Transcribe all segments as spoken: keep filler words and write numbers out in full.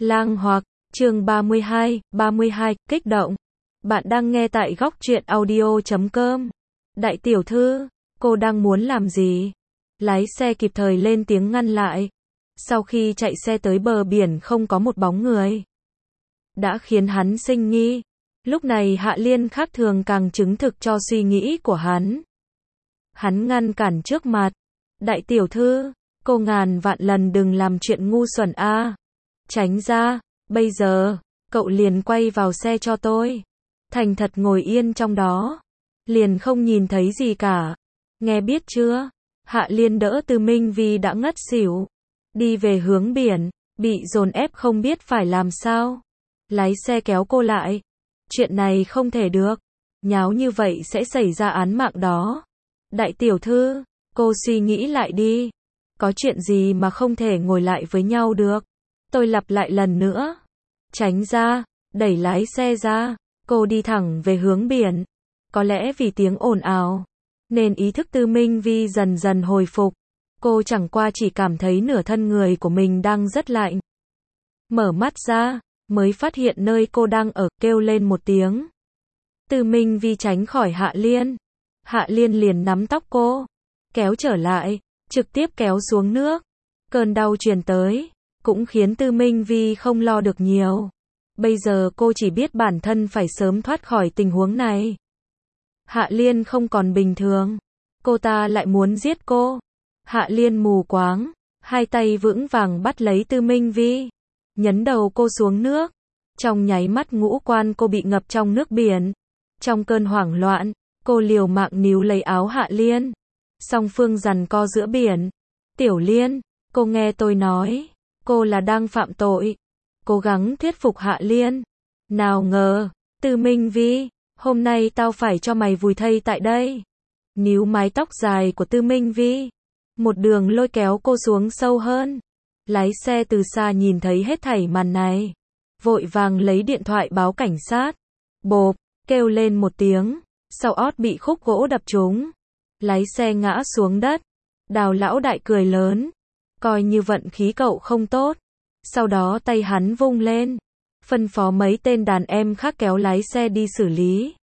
Lang Hoặc, chương ba mươi hai, ba mươi hai, kích động. Bạn đang nghe tại góc truyện audio chấm com. Đại tiểu thư, cô đang muốn làm gì? Lái xe kịp thời lên tiếng ngăn lại. Sau khi chạy xe tới bờ biển không có một bóng người, đã khiến hắn sinh nghi. Lúc này Hạ Liên khác thường càng chứng thực cho suy nghĩ của hắn. Hắn ngăn cản trước mặt. Đại tiểu thư, cô ngàn vạn lần đừng làm chuyện ngu xuẩn a. Tránh ra, bây giờ, cậu liền quay vào xe cho tôi. Thành thật ngồi yên trong đó. Liền không nhìn thấy gì cả. Nghe biết chưa? Hạ Liên đỡ Tư Minh Vi đã ngất xỉu. Đi về hướng biển, bị dồn ép không biết phải làm sao. Lái xe kéo cô lại. Chuyện này không thể được. Nháo như vậy sẽ xảy ra án mạng đó. Đại tiểu thư, cô suy nghĩ lại đi. Có chuyện gì mà không thể ngồi lại với nhau được? Tôi lặp lại lần nữa. Tránh ra, đẩy lái xe ra. Cô đi thẳng về hướng biển. Có lẽ vì tiếng ồn ào, nên ý thức Tư Minh Vi dần dần hồi phục. Cô chẳng qua chỉ cảm thấy nửa thân người của mình đang rất lạnh. Mở mắt ra, mới phát hiện nơi cô đang ở, kêu lên một tiếng. Tư Minh Vi tránh khỏi Hạ Liên. Hạ Liên liền nắm tóc cô, kéo trở lại, trực tiếp kéo xuống nước. Cơn đau truyền tới, cũng khiến Tư Minh Vi không lo được nhiều. Bây giờ cô chỉ biết bản thân phải sớm thoát khỏi tình huống này. Hạ Liên không còn bình thường. Cô ta lại muốn giết cô. Hạ Liên mù quáng, hai tay vững vàng bắt lấy Tư Minh Vi, nhấn đầu cô xuống nước. Trong nháy mắt ngũ quan cô bị ngập trong nước biển. Trong cơn hoảng loạn, cô liều mạng níu lấy áo Hạ Liên. Song phương giằng co giữa biển. Tiểu Liên, cô nghe tôi nói, cô là đang phạm tội. Cố gắng thuyết phục Hạ Liên. Nào ngờ, Tư Minh Vi, hôm nay tao phải cho mày vùi thây tại đây. Níu mái tóc dài của Tư Minh Vi, một đường lôi kéo cô xuống sâu hơn. Lái xe từ xa nhìn thấy hết thảy màn này, vội vàng lấy điện thoại báo cảnh sát. Bộp, kêu lên một tiếng, sau ót bị khúc gỗ đập trúng. Lái xe ngã xuống đất. Đào lão đại cười lớn, coi như vận khí cậu không tốt. Sau đó tay hắn vung lên, phân phó mấy tên đàn em khác kéo lái xe đi xử lý.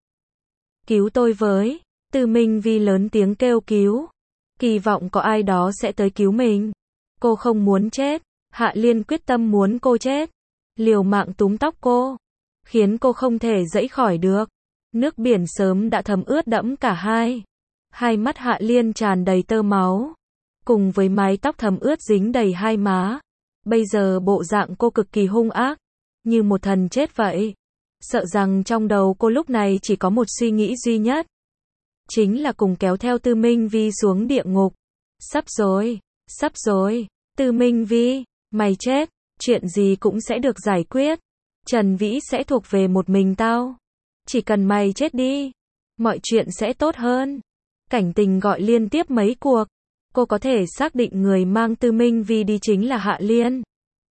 Cứu tôi với. Tư Minh Vi lớn tiếng kêu cứu, kỳ vọng có ai đó sẽ tới cứu mình. Cô không muốn chết. Hạ Liên quyết tâm muốn cô chết, liều mạng túm tóc cô, khiến cô không thể giãy khỏi được. Nước biển sớm đã thấm ướt đẫm cả hai. Hai mắt Hạ Liên tràn đầy tơ máu, cùng với mái tóc thấm ướt dính đầy hai má. Bây giờ bộ dạng cô cực kỳ hung ác, như một thần chết vậy. Sợ rằng trong đầu cô lúc này chỉ có một suy nghĩ duy nhất, chính là cùng kéo theo Tư Minh Vi xuống địa ngục. Sắp rồi, sắp rồi. Tư Minh Vi, mày chết, chuyện gì cũng sẽ được giải quyết. Trần Vĩ sẽ thuộc về một mình tao. Chỉ cần mày chết đi, mọi chuyện sẽ tốt hơn. Cảnh Tình gọi liên tiếp mấy cuộc. Cô có thể xác định người mang Tư Minh Vi đi chính là Hạ Liên.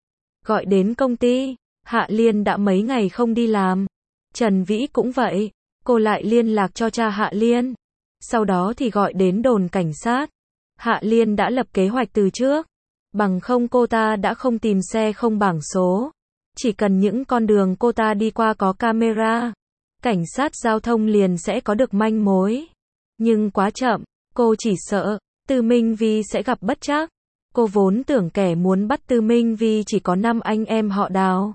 Gọi đến công ty, Hạ Liên đã mấy ngày không đi làm. Trần Vĩ cũng vậy. Cô lại liên lạc cho cha Hạ Liên. Sau đó thì gọi đến đồn cảnh sát. Hạ Liên đã lập kế hoạch từ trước. Bằng không cô ta đã không tìm xe không bảng số. Chỉ cần những con đường cô ta đi qua có camera, cảnh sát giao thông liền sẽ có được manh mối. Nhưng quá chậm. Cô chỉ sợ Tư Minh Vi sẽ gặp bất trắc. Cô vốn tưởng kẻ muốn bắt Tư Minh Vi chỉ có năm anh em họ Đào,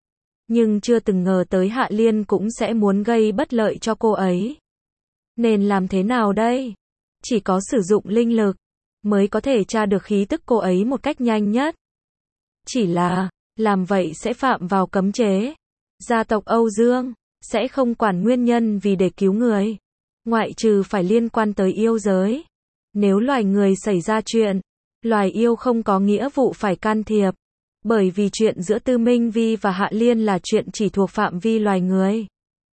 nhưng chưa từng ngờ tới Hạ Liên cũng sẽ muốn gây bất lợi cho cô ấy. Nên làm thế nào đây? Chỉ có sử dụng linh lực mới có thể tra được khí tức cô ấy một cách nhanh nhất. Chỉ là, làm vậy sẽ phạm vào cấm chế. Gia tộc Âu Dương sẽ không quản nguyên nhân vì để cứu người, ngoại trừ phải liên quan tới yêu giới. Nếu loài người xảy ra chuyện, loài yêu không có nghĩa vụ phải can thiệp. Bởi vì chuyện giữa Tư Minh Vi và Hạ Liên là chuyện chỉ thuộc phạm vi loài người.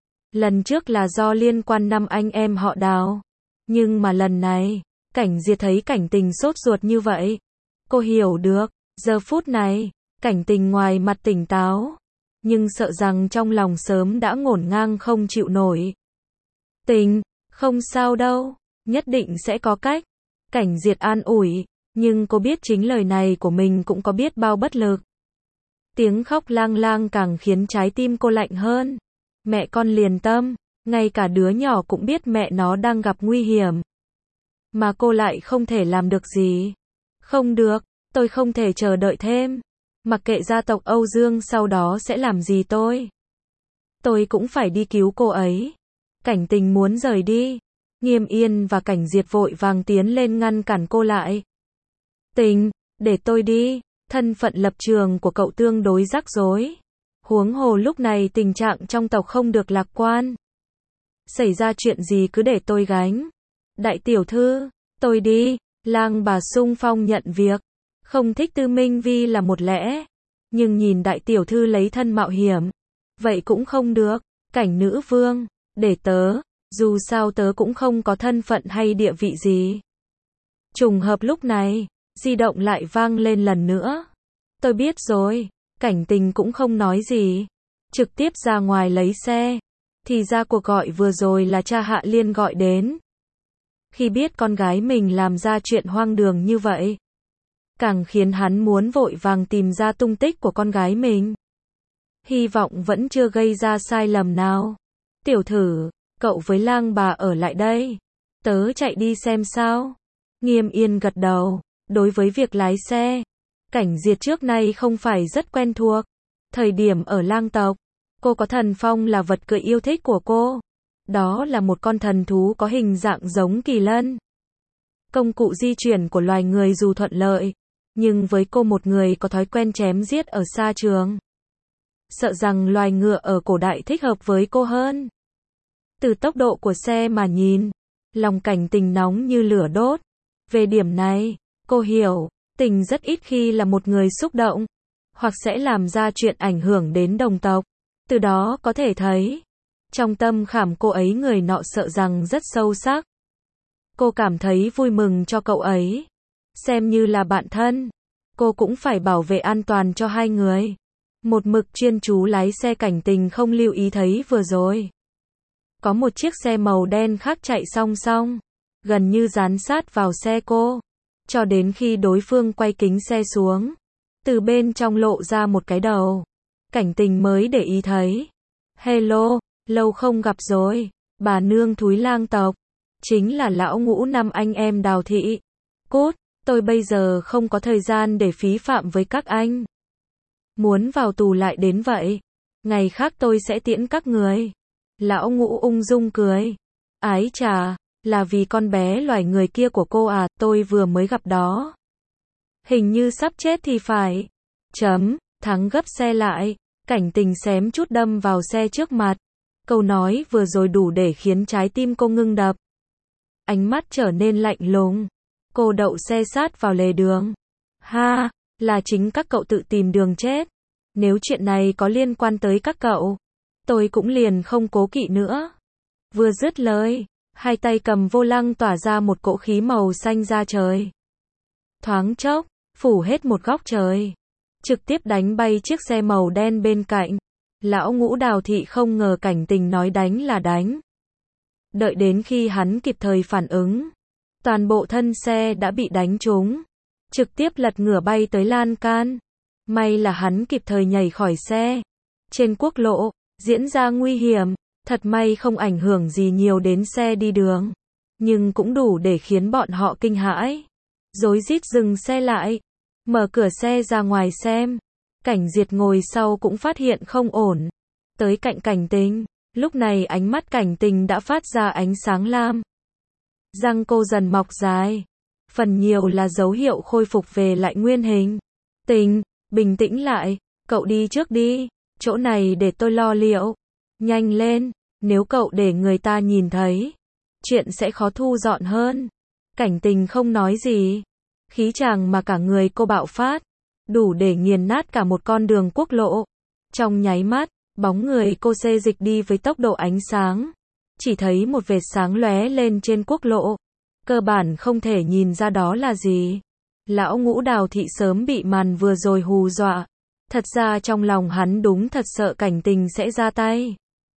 Lần trước là do liên quan năm anh em họ Đào. Nhưng mà lần này, Cảnh Diệt thấy Cảnh Tình sốt ruột như vậy. Cô hiểu được, giờ phút này, Cảnh Tình ngoài mặt tỉnh táo, nhưng sợ rằng trong lòng sớm đã ngổn ngang không chịu nổi. Tình, không sao đâu, nhất định sẽ có cách. Cảnh Diệt an ủi, nhưng cô biết chính lời này của mình cũng có biết bao bất lực. Tiếng khóc lang lang càng khiến trái tim cô lạnh hơn. Mẹ con liền tâm, ngay cả đứa nhỏ cũng biết mẹ nó đang gặp nguy hiểm. Mà cô lại không thể làm được gì. Không được, tôi không thể chờ đợi thêm. Mặc kệ gia tộc Âu Dương sau đó sẽ làm gì tôi. Tôi cũng phải đi cứu cô ấy. Cảnh Tình muốn rời đi. Nghiêm Yên và Cảnh Diệt vội vàng tiến lên ngăn cản cô lại. Tình, để tôi đi. Thân phận lập trường của cậu tương đối rắc rối. Huống hồ lúc này tình trạng trong tộc không được lạc quan. Xảy ra chuyện gì cứ để tôi gánh. Đại tiểu thư, tôi đi. Lang bà xung phong nhận việc. Không thích Tư Minh Vi là một lẽ. Nhưng nhìn đại tiểu thư lấy thân mạo hiểm. Vậy cũng không được. Cảnh nữ vương, để tớ. Dù sao tớ cũng không có thân phận hay địa vị gì. Trùng hợp lúc này, di động lại vang lên lần nữa. Tôi biết rồi. Cảnh Tình cũng không nói gì. Trực tiếp ra ngoài lấy xe. Thì ra cuộc gọi vừa rồi là cha Hạ Liên gọi đến. Khi biết con gái mình làm ra chuyện hoang đường như vậy, càng khiến hắn muốn vội vàng tìm ra tung tích của con gái mình. Hy vọng vẫn chưa gây ra sai lầm nào. Tiểu thử, cậu với Lang bà ở lại đây. Tớ chạy đi xem sao. Nghiêm Yên gật đầu. Đối với việc lái xe, Cảnh Diệt trước nay không phải rất quen thuộc. Thời điểm ở Lang tộc, cô có Thần Phong là vật cưỡi yêu thích của cô. Đó là một con thần thú có hình dạng giống kỳ lân. Công cụ di chuyển của loài người dù thuận lợi, nhưng với cô một người có thói quen chém giết ở xa trường. Sợ rằng loài ngựa ở cổ đại thích hợp với cô hơn. Từ tốc độ của xe mà nhìn, lòng Cảnh Tình nóng như lửa đốt. Về điểm này, cô hiểu, Tình rất ít khi là một người xúc động, hoặc sẽ làm ra chuyện ảnh hưởng đến đồng tộc. Từ đó có thể thấy, trong tâm khảm cô ấy người nọ sợ rằng rất sâu sắc. Cô cảm thấy vui mừng cho cậu ấy. Xem như là bạn thân, cô cũng phải bảo vệ an toàn cho hai người. Một mực chuyên chú lái xe, Cảnh Tình không lưu ý thấy vừa rồi. Có một chiếc xe màu đen khác chạy song song, gần như dán sát vào xe cô. Cho đến khi đối phương quay kính xe xuống, từ bên trong lộ ra một cái đầu. Cảnh Tình mới để ý thấy. Hello, lâu không gặp rồi. Bà nương thúi Lang tộc. Chính là lão ngũ năm anh em Đào thị. Cút, tôi bây giờ không có thời gian để phí phạm với các anh. Muốn vào tù lại đến vậy. Ngày khác tôi sẽ tiễn các người. Lão ngũ ung dung cười. Ái chà, là vì con bé loài người kia của cô à, tôi vừa mới gặp đó. Hình như sắp chết thì phải. Chấm, thắng gấp xe lại. Cảnh Tình xém chút đâm vào xe trước mặt. Câu nói vừa rồi đủ để khiến trái tim cô ngưng đập. Ánh mắt trở nên lạnh lùng. Cô đậu xe sát vào lề đường. Ha, là chính các cậu tự tìm đường chết. Nếu chuyện này có liên quan tới các cậu, tôi cũng liền không cố kỵ nữa. Vừa dứt lời, hai tay cầm vô lăng tỏa ra một cỗ khí màu xanh ra trời. Thoáng chốc, phủ hết một góc trời. Trực tiếp đánh bay chiếc xe màu đen bên cạnh. Lão ngũ Đào thị không ngờ Cảnh Tình nói đánh là đánh. Đợi đến khi hắn kịp thời phản ứng, toàn bộ thân xe đã bị đánh trúng. Trực tiếp lật ngửa bay tới lan can. May là hắn kịp thời nhảy khỏi xe. Trên quốc lộ, diễn ra nguy hiểm. Thật may không ảnh hưởng gì nhiều đến xe đi đường. Nhưng cũng đủ để khiến bọn họ kinh hãi. Rối rít dừng xe lại. Mở cửa xe ra ngoài xem. Cảnh Diệt ngồi sau cũng phát hiện không ổn. Tới cạnh Cảnh Tình. Lúc này ánh mắt Cảnh Tình đã phát ra ánh sáng lam. Răng cô dần mọc dài. Phần nhiều là dấu hiệu khôi phục về lại nguyên hình. Tình, bình tĩnh lại. Cậu đi trước đi. Chỗ này để tôi lo liệu. Nhanh lên. Nếu cậu để người ta nhìn thấy, chuyện sẽ khó thu dọn hơn. Cảnh Tình không nói gì. Khí chàng mà cả người cô bạo phát, đủ để nghiền nát cả một con đường quốc lộ. Trong nháy mắt, bóng người cô xê dịch đi với tốc độ ánh sáng. Chỉ thấy một vệt sáng lóe lên trên quốc lộ. Cơ bản không thể nhìn ra đó là gì. Lão ngũ Đào thị sớm bị màn vừa rồi hù dọa. Thật ra trong lòng hắn đúng thật sợ Cảnh Tình sẽ ra tay.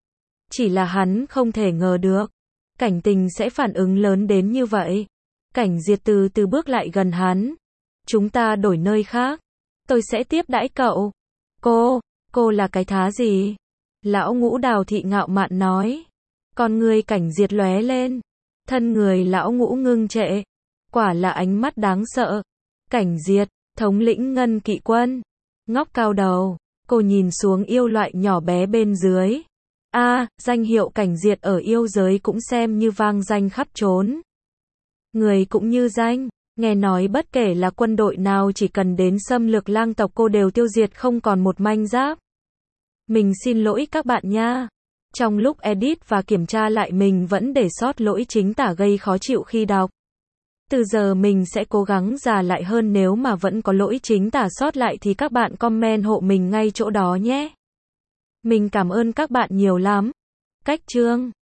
Chỉ là hắn không thể ngờ được. Cảnh Tình sẽ phản ứng lớn đến như vậy. Cảnh Diệt từ từ bước lại gần hắn. Chúng ta đổi nơi khác. Tôi sẽ tiếp đãi cậu. Cô, cô là cái thá gì? Lão Ngũ Đào Thị ngạo mạn nói. Con người Cảnh Diệt lóe lên. Thân người lão Ngũ ngưng trệ. Quả là ánh mắt đáng sợ. Cảnh Diệt, thống lĩnh Ngân Kỵ quân. Ngóc cao đầu, cô nhìn xuống yêu loại nhỏ bé bên dưới. A, à, danh hiệu Cảnh Diệt ở yêu giới cũng xem như vang danh khắp trốn. Người cũng như danh, nghe nói bất kể là quân đội nào chỉ cần đến xâm lược lang tộc cô đều tiêu diệt không còn một manh giáp. Mình xin lỗi các bạn nha. Trong lúc edit và kiểm tra lại mình vẫn để sót lỗi chính tả gây khó chịu khi đọc. Từ giờ mình sẽ cố gắng già lại hơn, nếu mà vẫn có lỗi chính tả sót lại thì các bạn comment hộ mình ngay chỗ đó nhé. Mình cảm ơn các bạn nhiều lắm. Cách chương